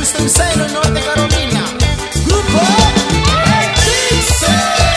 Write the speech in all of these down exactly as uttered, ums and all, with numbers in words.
Winston-Salem, Norte Carolina. Grupo Eclipse.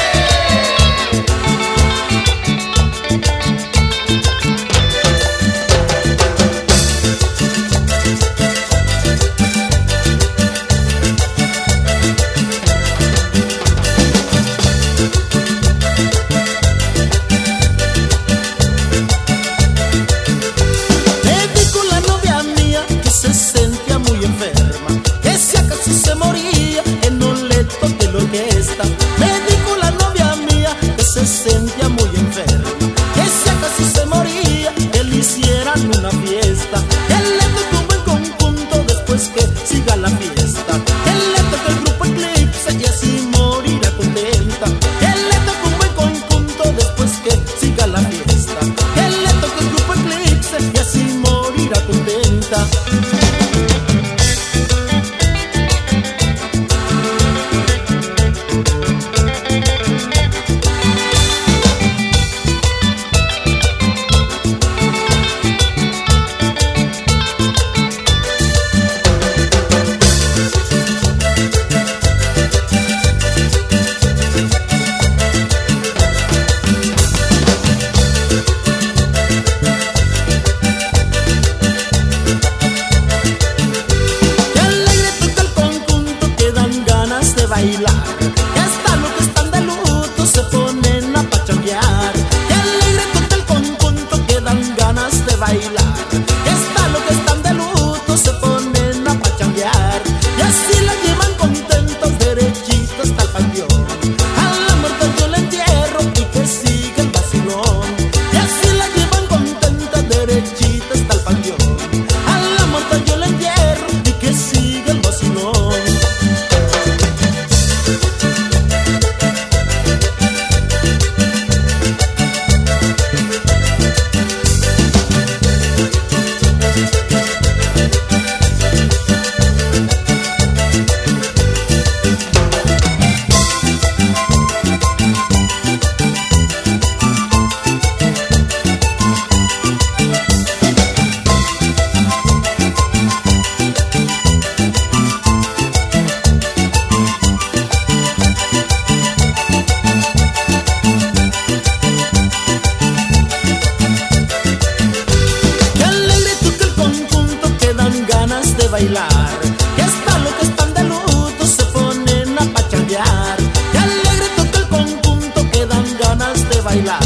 Se moría, que no le toque la orquesta. Me dijo la novia mía que se sentía muy enferma, que si acaso se moría, que le hicieran una fiesta, que le toque un buen conjunto después que siga la fiesta, que le toque el grupo Eclipse y así morirá contenta, que le toque un buen conjunto después que siga la fiesta, que le toque el grupo Eclipse y así morirá contenta. Bailar, que hasta los que están de luto se ponen a pachanguear. Que alegre toca el conjunto que dan ganas de bailar, que hasta los que están de luto se ponen a pachanguear. Y así la llevan contentos derechitos hasta el panteón. A la muerte yo le entierro y que siga el vacilón. Y así la llevan contentas derechitos hasta el panteón. A la muerte yo le entierro y que siga el vacilón. De bailar, que hasta los que están de luto se ponen a pachanguear. Que alegre toca el conjunto que dan ganas de bailar.